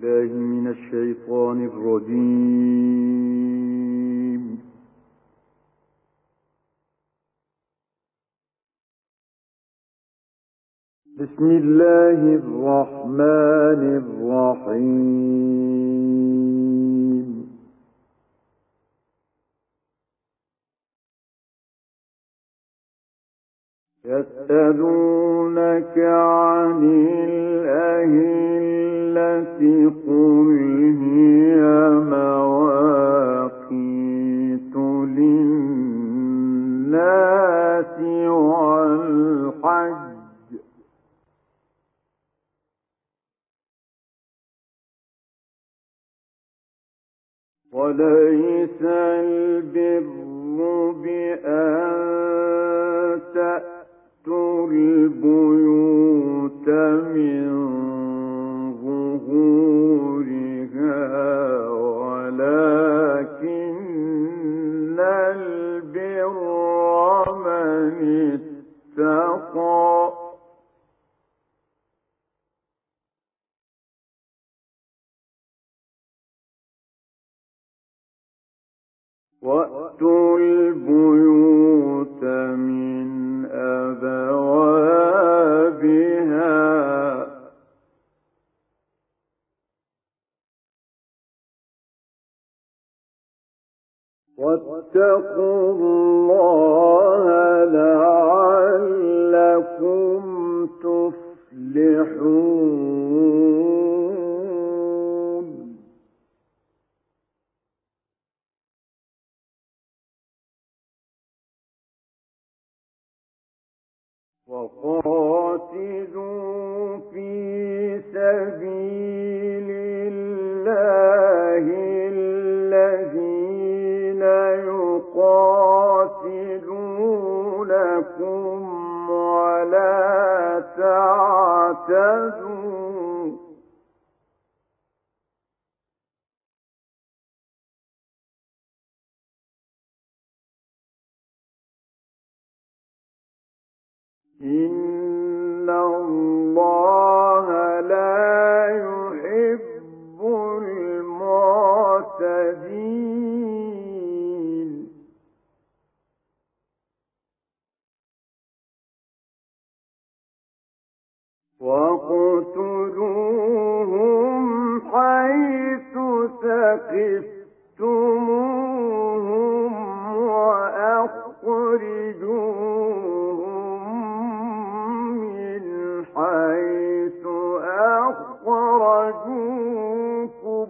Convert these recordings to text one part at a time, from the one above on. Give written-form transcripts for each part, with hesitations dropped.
بالله من الشيطان الرجيم. بسم الله الرحمن الرحيم. يسألونك عن الأهلة قل هي مواقيت للناس والحج وليس البر بأن تأتوا البيوت من ظهورها ولكن البر من اتقى وأتوا البيوت من أبوابها واتقوا الله لعلكم تفلحون. وقاتلوا في سبيل الله الذين يقاتلونكم ولا تعتدوا إن الله لا يحب المعتدين. واقتلوهم حيث ثقفتموهم وأخرجوهم من حيث أخرجوكم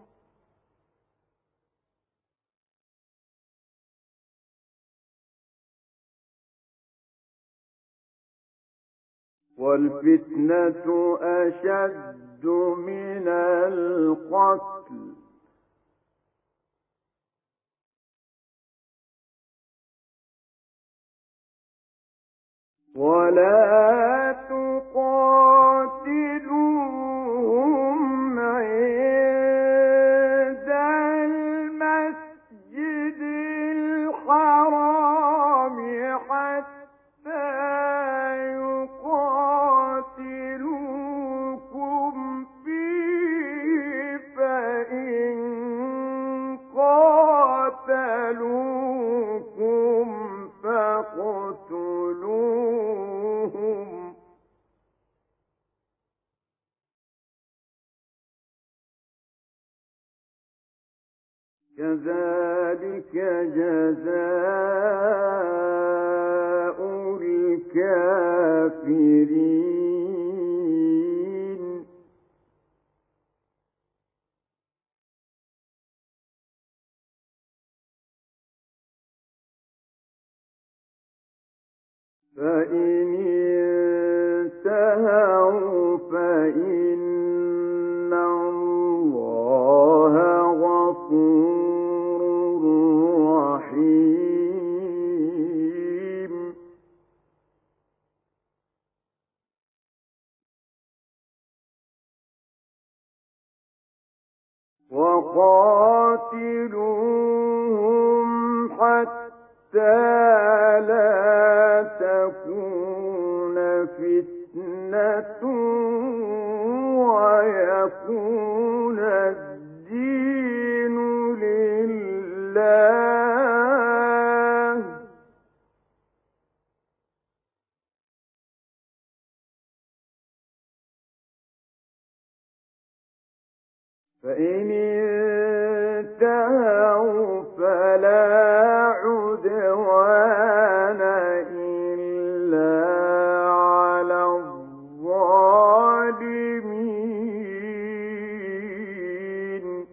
والفتنة أشد من القتل ولا تقاتلوهم عند المسجد الحرام حتى يقاتلوكم فيه فإن قاتلوكم فاقتلوهم كذلك جزاء الكافرين. فإن انتهوا فإن الله غفور رحيم. وقاتلوهم حتى لا تكون فتنة ويكون فإن انتهوا فلا عدوان إلا على الظالمين.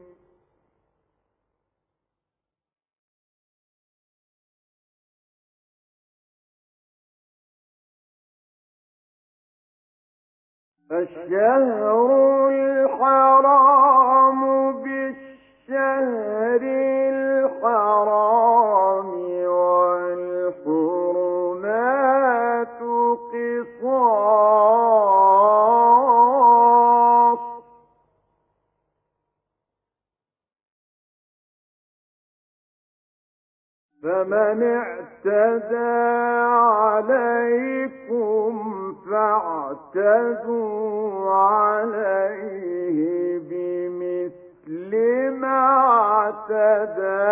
الشهر الحرام بالشهر الحرام والحرمات قصاص، فمن اعتدى عليكم فاعتدوا عليه بمثل ما اعتدى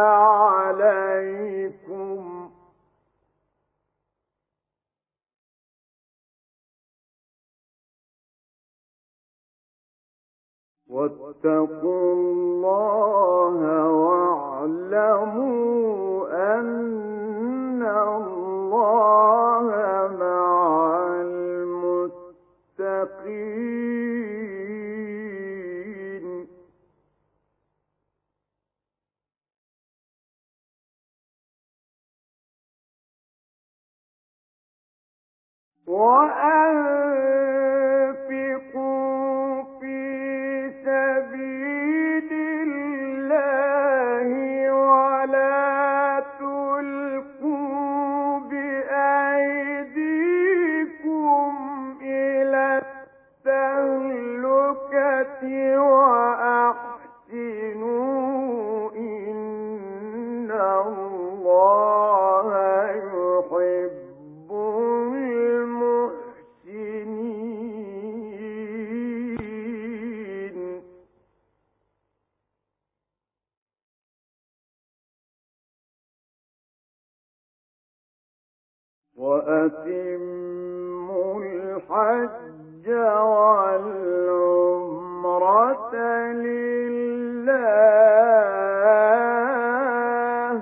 عليكم، واتقوا الله واعلموا أن الله مع المتقين. وأنفقوا في سبيل الله ولا تلقوا بأيديكم إلى التهلكة وأحسنوا إن الله يحب المحسنين. وأتموا الحج والعمرة لله،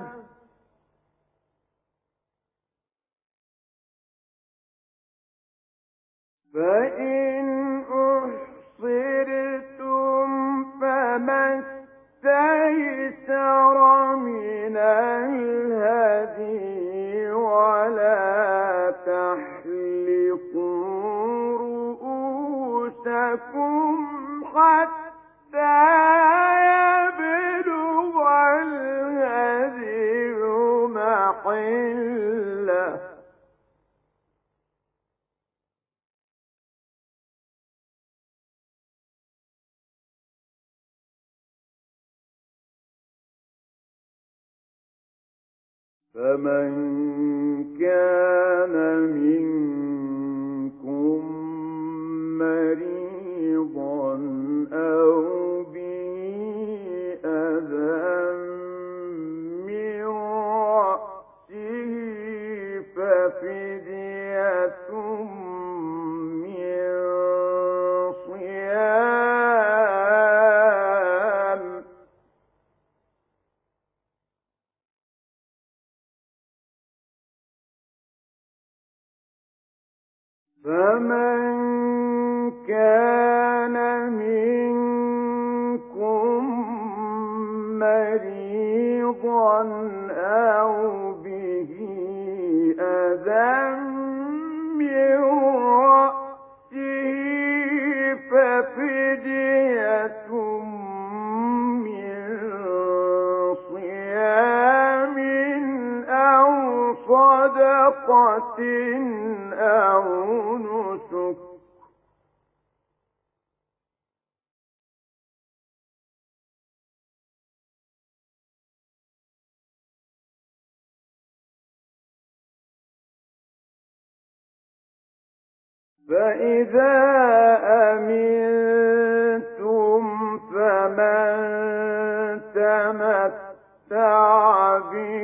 فإن أحصرتم فما استيسر من الهدي، ولا تحلقوا رؤوسكم حتى يبلغ الهدي محله، فمن كان منكم مريضا أو به أذى من رأسه ففدية من صيام، فمن كان منكم مريضا أو به أذى من رأسه ففدية من صيام أو صدقة أو نسك، فإذا أمنتم فمن تمتع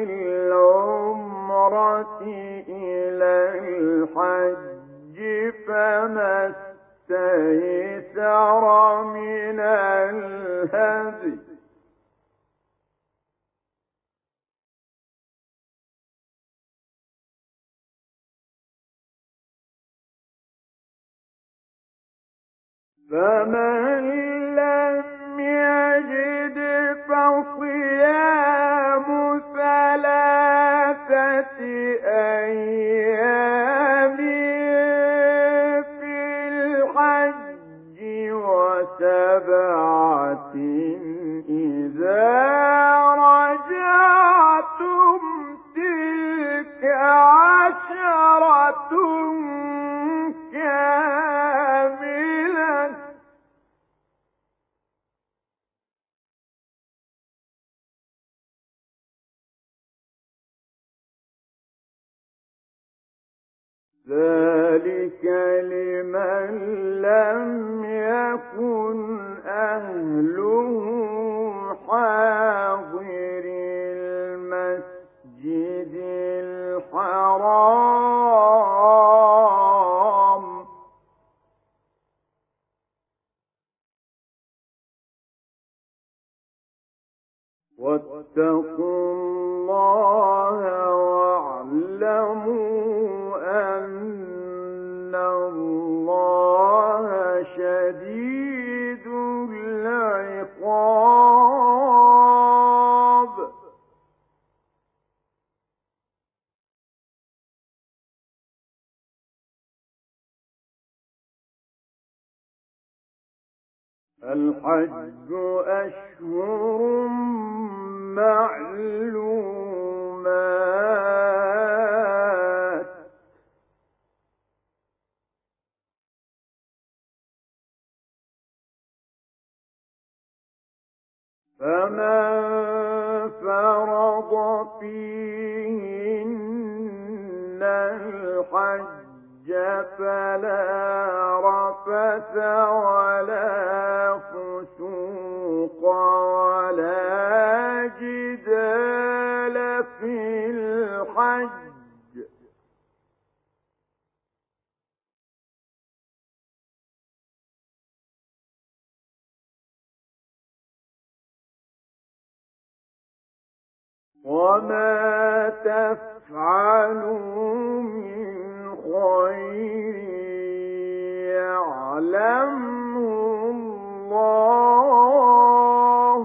بالعمرة إلى الحج فما استيسر من الهدي، فمن لم يجد فصيام 3 أيام في الحج و7 إذا رجعتم تلك 10 كاملة ذلك لمن لم يكن أهله حاضر المسجد الحرام واتقوا الله واعلموا أن الله شديد العقاب الحج أشهر معلومات فمن فرض فيهن الحج فلا رفث ولا فسوق ولا جدال في الحج وما تفعلوا من خير يعلمه الله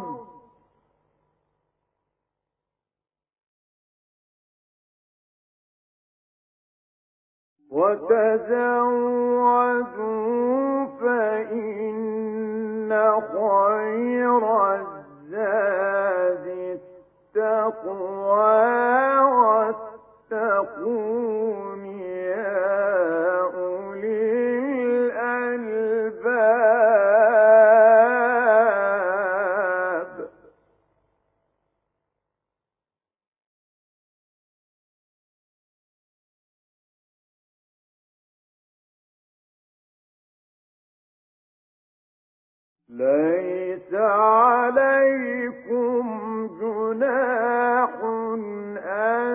وتزودوا فإن خير الزاد التقوى واتقون يا أولي الألباب ليس عليكم جناح أن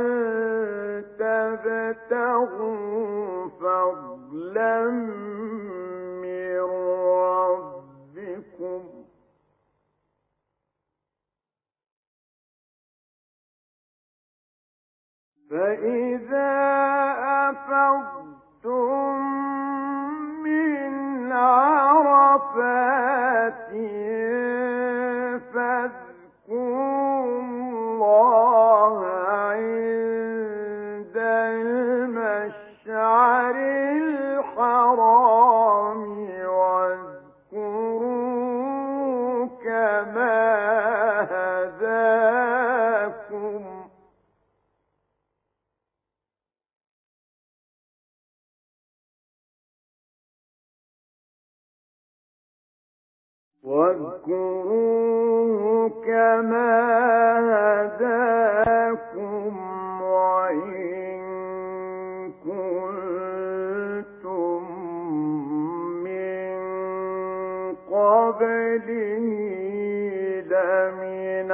تبتغوا فضلا من ربكم فإذا أفضتم من عرفات فاذكروا الله عند المشعر الحرام واذكروه كما هداكم وإن كنتم من قبله لمن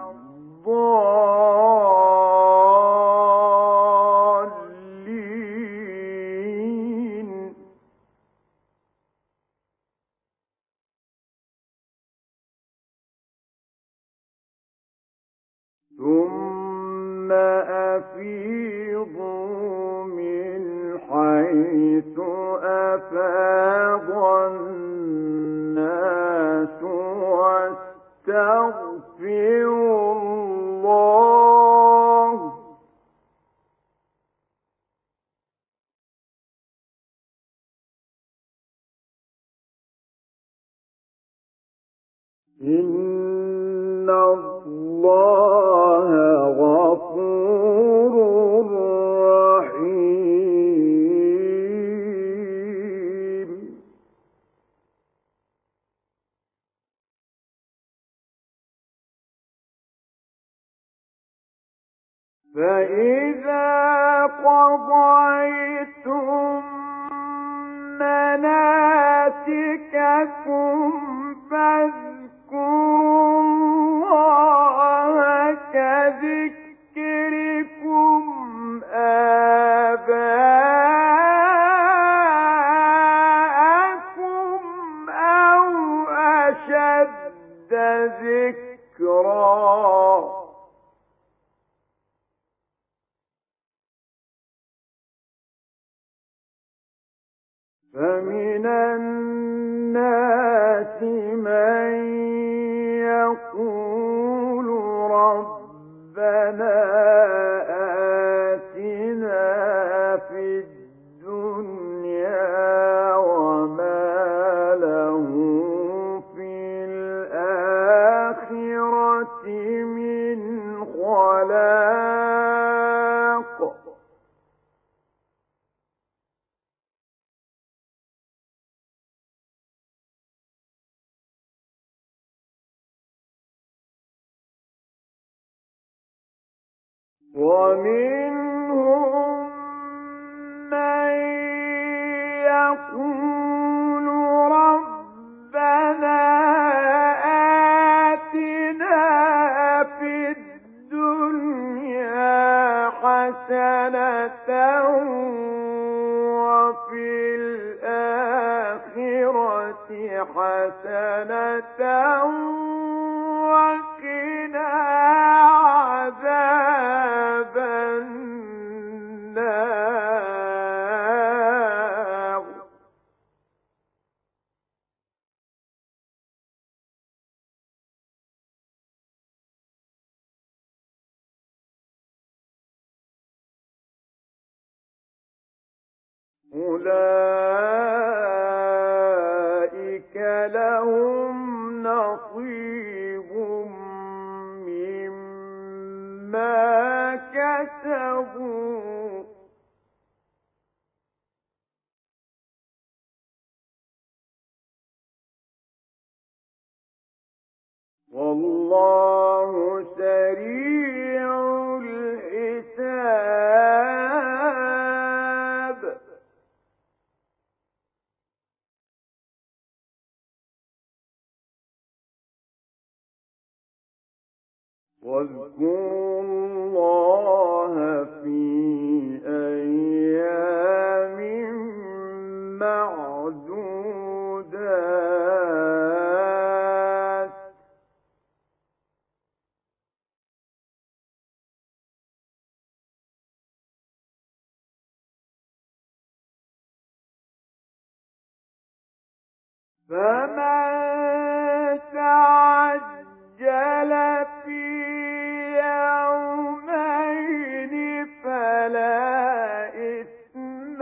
الضالين ثم أفيضوا من حيث حيث أفاض الناس واستغفروا الله إن الله غفور رحيم. فإذا قضيتم مناسككم فاذكروا الله كذكركم آباءكم أو أشد ذكرا فمن الناس من يقول ربنا آتنا في الدنيا وما له في الآخرة من خلاق ومنهم من يقول ربنا آتنا في الدنيا حسنة وفي الآخرة حسنة وقنا عذاب النار أولئك لهم نصيب مما كسبوا والله سريع الحساب. واذكروا الله في أيام معدودات فمن تعجل في يومين فلا إثم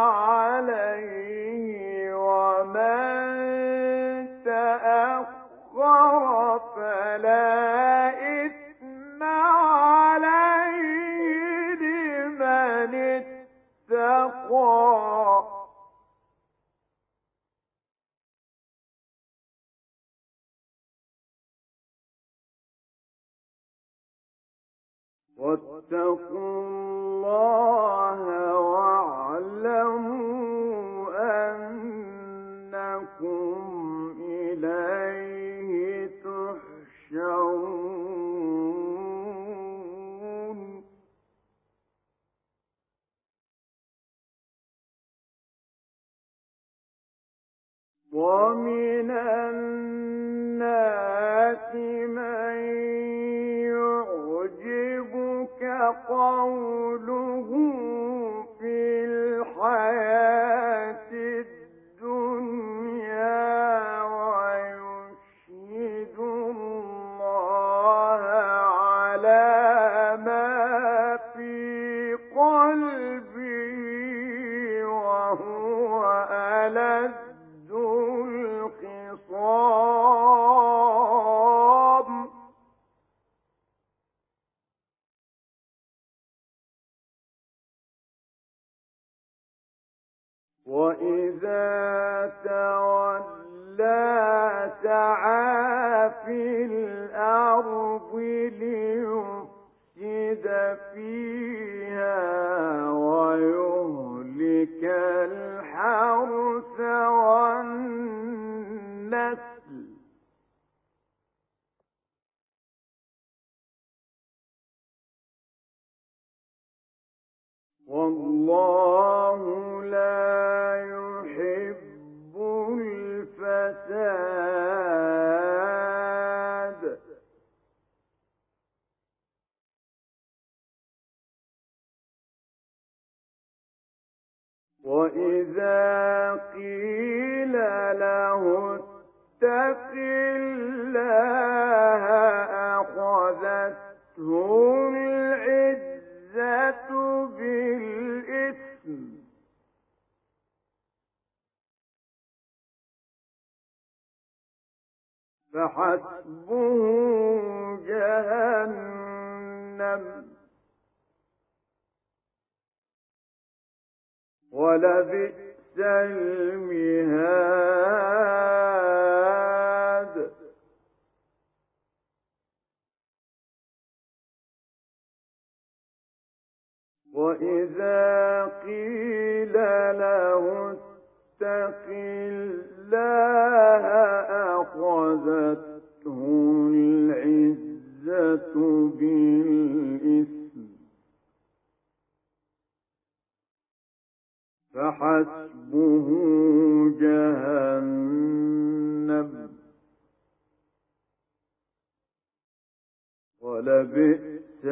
عليه ومن تأخر فلا إثم عليه لمن اتقى واتقوا الله واعلموا أنكم إليه تحشرون. ومن الناس من يعجبك قوله في الحياة وإذا تولى سعى في الأرض ليفسد فيها ويهلك الحرث والنسل والله لا يحب الفساد وإذا قيل له اتق الله أخذته العزة بالإثم فحسبه جهنم ولبئس المهاد وإذا قيل له اتق الله أخذته العزة بالإثم فحسبه جهنم ولبئس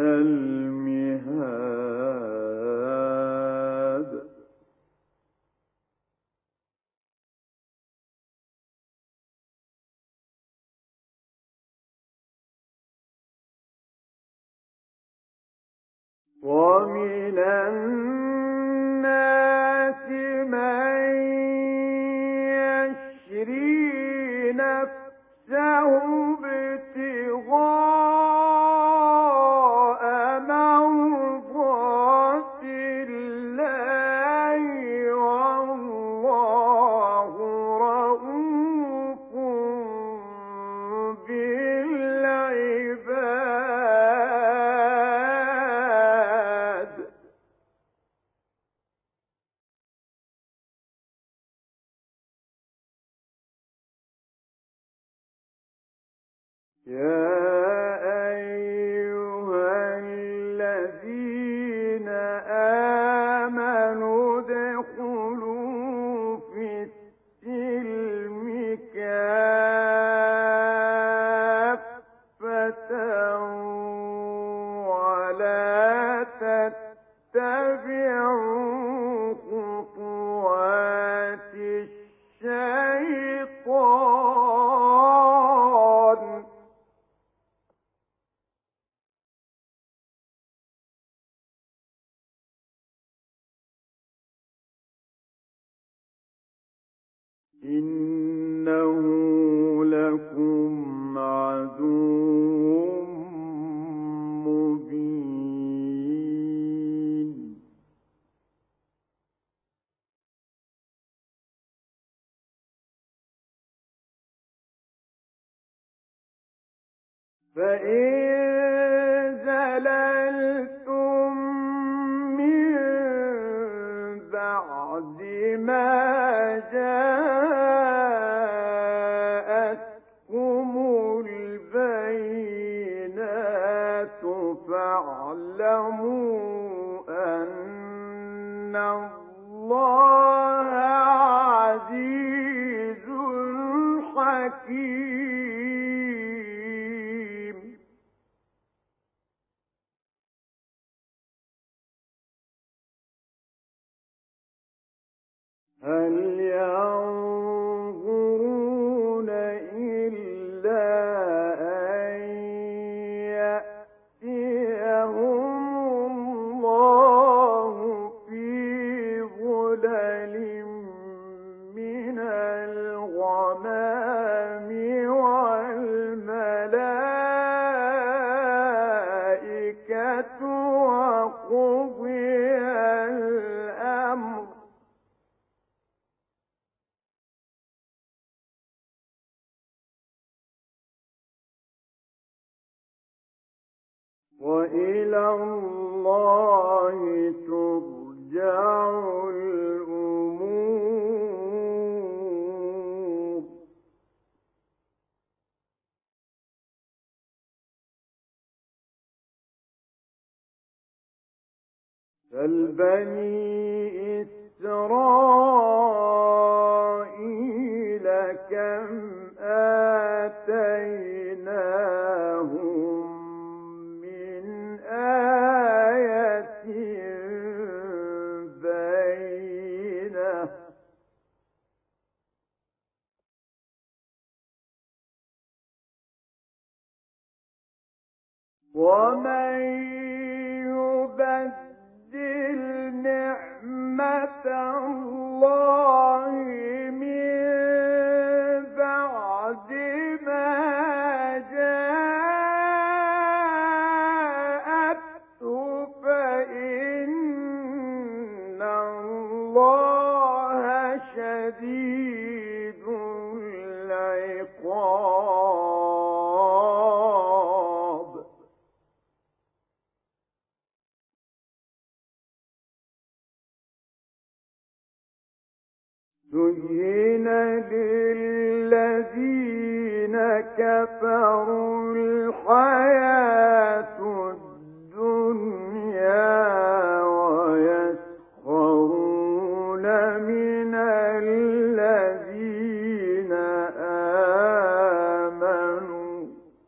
المهاد ومن الناس من يشري نفسه ابتغاء مرضات الله والله رؤوف بالعباد يا أيها الذين آمنوا ادخلوا في السلم كافة ولا تتبعوا خطوات الشيطان إنه لكم عدو مبين فإن زللتم من بعد ما جاءتكم البينات فاعلموا أن الله عزيز حكيم هل ينظرون إلا أن يأتيهم الله في ظلل من الغمام والملائكة وقضي الأمر وإلى الله ترجع الأمور. فالبني إسرائيل كم آتيناهم من آية بينة ومن يبدل نعمة الله من بعد ما جاءته فإن الله شديد العقاب. زين للذين كفروا الحياة الدنيا ويسخرون من الذين آمنوا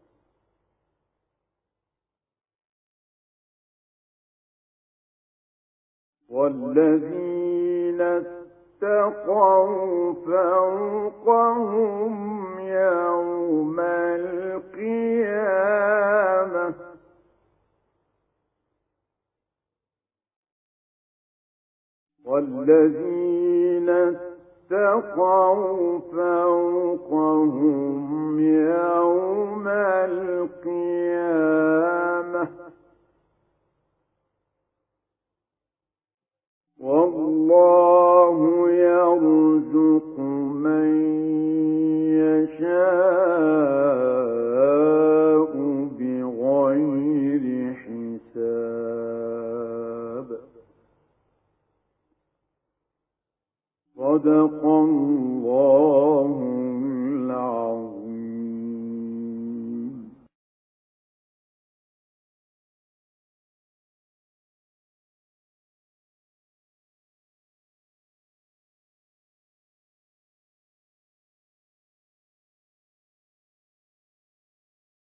والذين اتقوا فوقهم يوم القيامة والذين اتقوا فوقهم يوم القيامة والله يرزق من يشاء بغير حساب. صدق